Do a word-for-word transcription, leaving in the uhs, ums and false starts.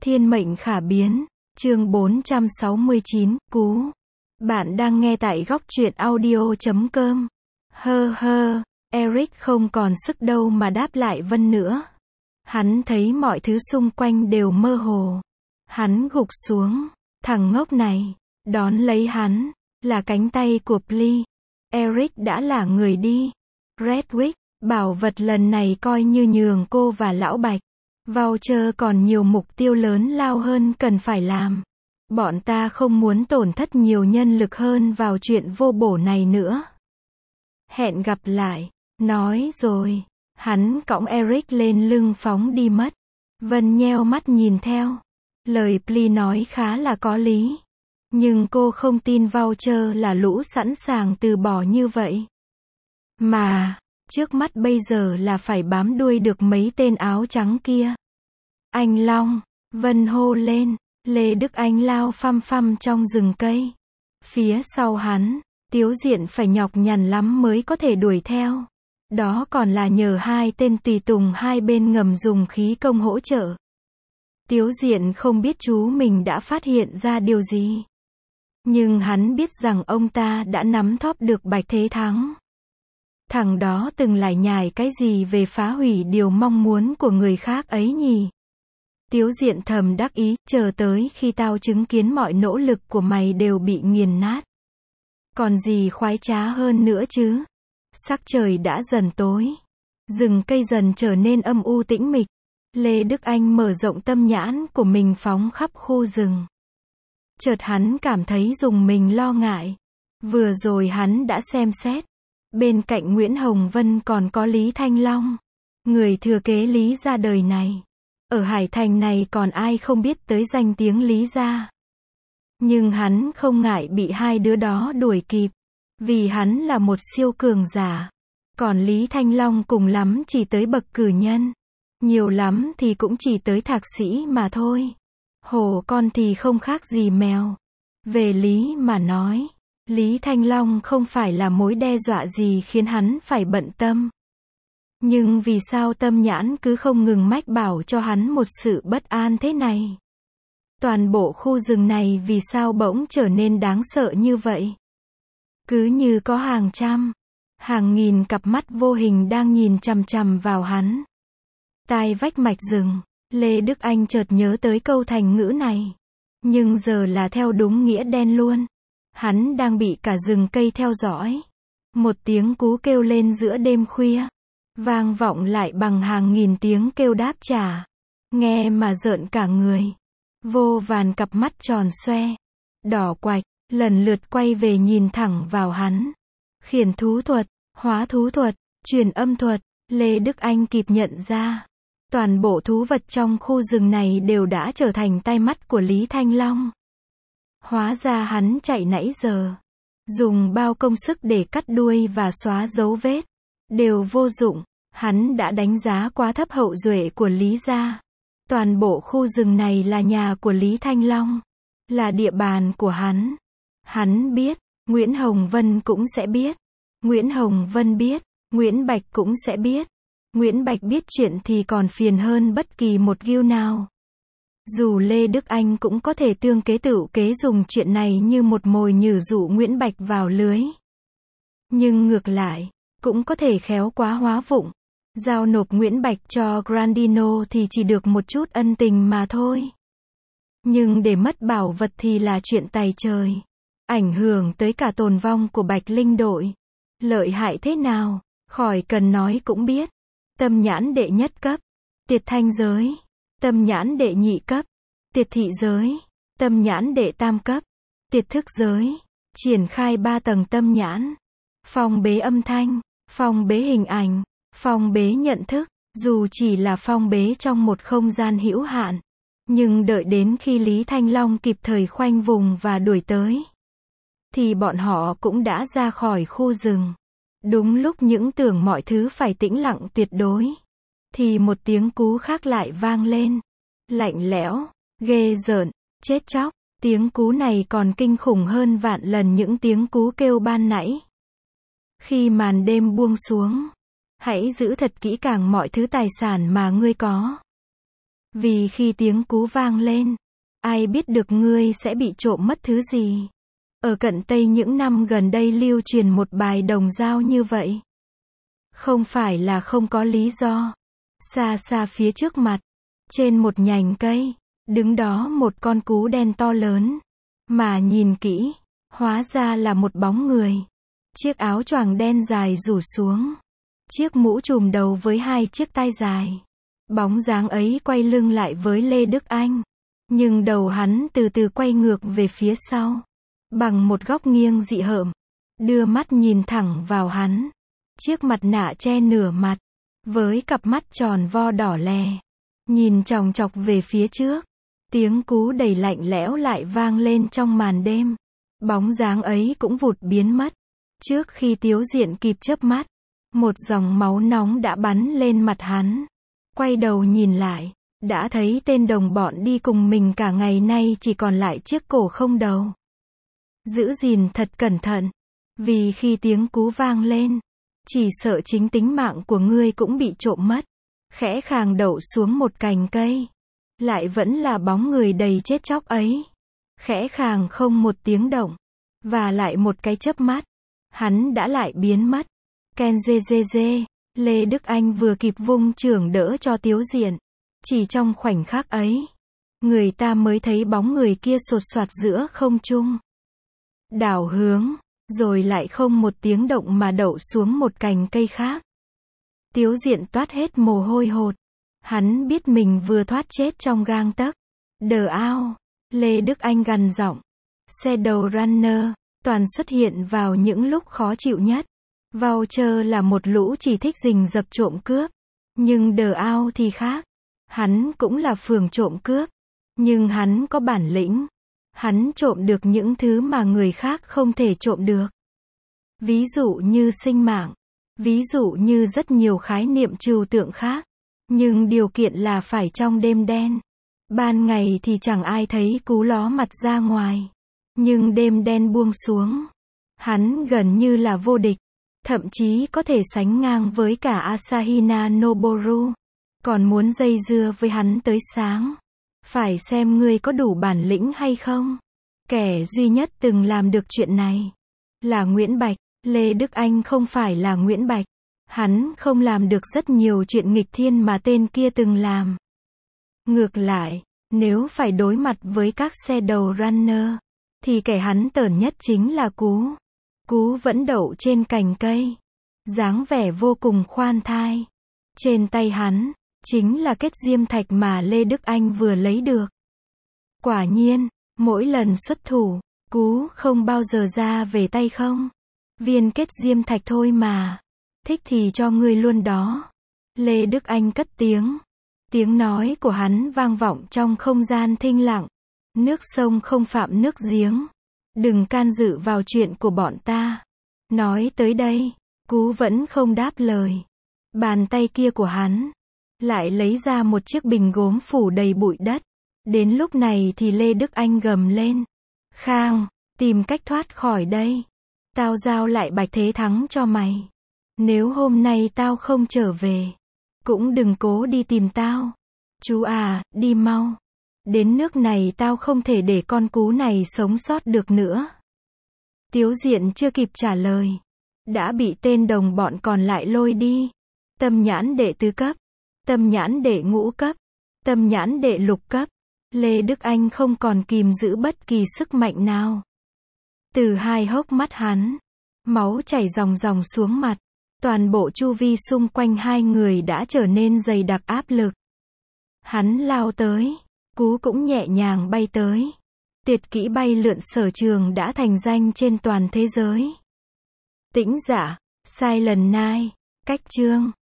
Thiên mệnh khả biến, chương bốn trăm sáu mươi chín, cú. Bạn đang nghe tại góc truyện audio chấm com. Hơ hơ, Eric không còn sức đâu mà đáp lại Vân nữa. Hắn thấy mọi thứ xung quanh đều mơ hồ. Hắn gục xuống, thằng ngốc này, đón lấy hắn, là cánh tay của Pli. Eric đã là người đi. Redwick, bảo vật lần này coi như nhường cô và lão Bạch. Voucher còn nhiều mục tiêu lớn lao hơn cần phải làm. Bọn ta không muốn tổn thất nhiều nhân lực hơn vào chuyện vô bổ này nữa. Hẹn gặp lại. Nói rồi, hắn cõng Eric lên lưng phóng đi mất. Vân nheo mắt nhìn theo. Lời Pli nói khá là có lý. Nhưng cô không tin Voucher là lũ sẵn sàng từ bỏ như vậy. Mà, trước mắt bây giờ là phải bám đuôi được mấy tên áo trắng kia. Anh Long, Vân hô lên, Lê Đức Anh lao phăm phăm trong rừng cây. Phía sau hắn, Tiếu Diện phải nhọc nhằn lắm mới có thể đuổi theo. Đó còn là nhờ hai tên tùy tùng hai bên ngầm dùng khí công hỗ trợ. Tiếu Diện không biết chú mình đã phát hiện ra điều gì. Nhưng hắn biết rằng ông ta đã nắm thóp được Bạch Thế Thắng. Thằng đó từng lải nhải cái gì về phá hủy điều mong muốn của người khác ấy nhỉ? Tiếu Diện thầm đắc ý, chờ tới khi tao chứng kiến mọi nỗ lực của mày đều bị nghiền nát. Còn gì khoái trá hơn nữa chứ? Sắc trời đã dần tối. Rừng cây dần trở nên âm u tĩnh mịch. Lê Đức Anh mở rộng tâm nhãn của mình phóng khắp khu rừng. Chợt hắn cảm thấy rùng mình lo ngại. Vừa rồi hắn đã xem xét. Bên cạnh Nguyễn Hồng Vân còn có Lý Thanh Long. Người thừa kế Lý gia đời này. Ở Hải Thành này còn ai không biết tới danh tiếng Lý gia. Nhưng hắn không ngại bị hai đứa đó đuổi kịp. Vì hắn là một siêu cường giả. Còn Lý Thanh Long cùng lắm chỉ tới bậc cử nhân. Nhiều lắm thì cũng chỉ tới thạc sĩ mà thôi. Hổ con thì không khác gì mèo. Về lý mà nói, Lý Thanh Long không phải là mối đe dọa gì khiến hắn phải bận tâm. Nhưng vì sao tâm nhãn cứ không ngừng mách bảo cho hắn một sự bất an thế này? Toàn bộ khu rừng này vì sao bỗng trở nên đáng sợ như vậy? Cứ như có hàng trăm, hàng nghìn cặp mắt vô hình đang nhìn chằm chằm vào hắn. Tai vách mạch rừng, Lê Đức Anh chợt nhớ tới câu thành ngữ này. Nhưng giờ là theo đúng nghĩa đen luôn. Hắn đang bị cả rừng cây theo dõi. Một tiếng cú kêu lên giữa đêm khuya. Vang vọng lại bằng hàng nghìn tiếng kêu đáp trả. Nghe mà rợn cả người. Vô vàn cặp mắt tròn xoe. Đỏ quạch, lần lượt quay về nhìn thẳng vào hắn. Khiển thú thuật, hóa thú thuật, truyền âm thuật. Lê Đức Anh kịp nhận ra. Toàn bộ thú vật trong khu rừng này đều đã trở thành tai mắt của Lý Thanh Long. Hóa ra hắn chạy nãy giờ. Dùng bao công sức để cắt đuôi và xóa dấu vết. Đều vô dụng. Hắn đã đánh giá quá thấp hậu duệ của Lý gia. Toàn bộ khu rừng này là nhà của Lý Thanh Long. Là địa bàn của hắn. Hắn biết. Nguyễn Hồng Vân cũng sẽ biết. Nguyễn Hồng Vân biết. Nguyễn Bạch cũng sẽ biết. Nguyễn Bạch biết chuyện thì còn phiền hơn bất kỳ một ghiu nào. Dù Lê Đức Anh cũng có thể tương kế tựu kế dùng chuyện này như một mồi nhử dụ Nguyễn Bạch vào lưới. Nhưng ngược lại, cũng có thể khéo quá hóa vụng. Giao nộp Nguyễn Bạch cho Grandino thì chỉ được một chút ân tình mà thôi. Nhưng để mất bảo vật thì là chuyện tày trời. Ảnh hưởng tới cả tồn vong của Bạch Linh đội. Lợi hại thế nào, khỏi cần nói cũng biết. Tâm nhãn đệ nhất cấp, Tiệt thanh giới. Tâm nhãn đệ nhị cấp, Tiệt thị giới. Tâm nhãn đệ tam cấp, Tiệt thức giới. Triển khai ba tầng tâm nhãn. Phong bế âm thanh, phong bế hình ảnh, phong bế nhận thức. Dù chỉ là phong bế trong một không gian hữu hạn. Nhưng đợi đến khi Lý Thanh Long kịp thời khoanh vùng và đuổi tới. Thì bọn họ cũng đã ra khỏi khu rừng. Đúng lúc những tưởng mọi thứ phải tĩnh lặng tuyệt đối. Thì một tiếng cú khác lại vang lên. Lạnh lẽo, ghê rợn, chết chóc. Tiếng cú này còn kinh khủng hơn vạn lần những tiếng cú kêu ban nãy. Khi màn đêm buông xuống, hãy giữ thật kỹ càng mọi thứ tài sản mà ngươi có. Vì khi tiếng cú vang lên, ai biết được ngươi sẽ bị trộm mất thứ gì. Ở cận Tây những năm gần đây lưu truyền một bài đồng dao như vậy. Không phải là không có lý do. Xa xa phía trước mặt, trên một nhành cây, đứng đó một con cú đen to lớn. Mà nhìn kỹ, hóa ra là một bóng người. Chiếc áo choàng đen dài rủ xuống. Chiếc mũ trùm đầu với hai chiếc tai dài. Bóng dáng ấy quay lưng lại với Lê Đức Anh. Nhưng đầu hắn từ từ quay ngược về phía sau. Bằng một góc nghiêng dị hợm. Đưa mắt nhìn thẳng vào hắn. Chiếc mặt nạ che nửa mặt. Với cặp mắt tròn vo đỏ lè. Nhìn chòng chọc về phía trước. Tiếng cú đầy lạnh lẽo lại vang lên trong màn đêm. Bóng dáng ấy cũng vụt biến mất. Trước khi Tiếu Diện kịp chớp mắt, một dòng máu nóng đã bắn lên mặt hắn. Quay đầu nhìn lại, đã thấy tên đồng bọn đi cùng mình cả ngày nay chỉ còn lại chiếc cổ không đầu. Giữ gìn thật cẩn thận, vì khi tiếng cú vang lên, chỉ sợ chính tính mạng của ngươi cũng bị trộm mất. Khẽ khàng đậu xuống một cành cây. Lại vẫn là bóng người đầy chết chóc ấy. Khẽ khàng không một tiếng động. Và lại một cái chớp mắt, hắn đã lại biến mất. Ken dê dê dê, Lê Đức Anh vừa kịp vung chưởng đỡ cho Tiếu Diện. Chỉ trong khoảnh khắc ấy, người ta mới thấy bóng người kia sột soạt giữa không trung. Đảo hướng, rồi lại không một tiếng động mà đậu xuống một cành cây khác. Tiếu Diện toát hết mồ hôi hột. Hắn biết mình vừa thoát chết trong gang tấc. Đờ ao, Lê Đức Anh gằn giọng. Shadow Runner, toàn xuất hiện vào những lúc khó chịu nhất. Voucher là một lũ chỉ thích rình rập trộm cướp. Nhưng đờ ao thì khác. Hắn cũng là phường trộm cướp. Nhưng hắn có bản lĩnh. Hắn trộm được những thứ mà người khác không thể trộm được. Ví dụ như sinh mạng. Ví dụ như rất nhiều khái niệm trừu tượng khác. Nhưng điều kiện là phải trong đêm đen. Ban ngày thì chẳng ai thấy cú ló mặt ra ngoài. Nhưng đêm đen buông xuống. Hắn gần như là vô địch. Thậm chí có thể sánh ngang với cả Asahina Noboru. Còn muốn dây dưa với hắn tới sáng. Phải xem ngươi có đủ bản lĩnh hay không. Kẻ duy nhất từng làm được chuyện này là Nguyễn Bạch. Lê Đức Anh không phải là Nguyễn Bạch. Hắn không làm được rất nhiều chuyện nghịch thiên mà tên kia từng làm. Ngược lại, nếu phải đối mặt với các Shadow Runner, thì kẻ hắn tởn nhất chính là Cú. Cú vẫn đậu trên cành cây. Dáng vẻ vô cùng khoan thai. Trên tay hắn, chính là kết diêm thạch mà Lê Đức Anh vừa lấy được. Quả nhiên, mỗi lần xuất thủ, Cú không bao giờ ra về tay không. Viên kết diêm thạch thôi mà. Thích thì cho ngươi luôn đó. Lê Đức Anh cất tiếng. Tiếng nói của hắn vang vọng trong không gian thinh lặng. Nước sông không phạm nước giếng. Đừng can dự vào chuyện của bọn ta. Nói tới đây, Cú vẫn không đáp lời. Bàn tay kia của hắn lại lấy ra một chiếc bình gốm phủ đầy bụi đất. Đến lúc này thì Lê Đức Anh gầm lên. Khang, tìm cách thoát khỏi đây. Tao giao lại Bạch Thế Thắng cho mày. Nếu hôm nay tao không trở về, cũng đừng cố đi tìm tao. Chú à, đi mau. Đến nước này tao không thể để con Cú này sống sót được nữa. Tiếu Diện chưa kịp trả lời, đã bị tên đồng bọn còn lại lôi đi. Tâm nhãn đệ tứ cấp, tâm nhãn đệ ngũ cấp, tâm nhãn đệ lục cấp. Lê Đức Anh không còn kìm giữ bất kỳ sức mạnh nào. Từ hai hốc mắt hắn, máu chảy ròng ròng xuống mặt. Toàn bộ chu vi xung quanh hai người đã trở nên dày đặc áp lực. Hắn lao tới, Cú cũng nhẹ nhàng bay tới. Tuyệt kỹ bay lượn sở trường đã thành danh trên toàn thế giới. Tĩnh Dạ, Silent Night, cách chương.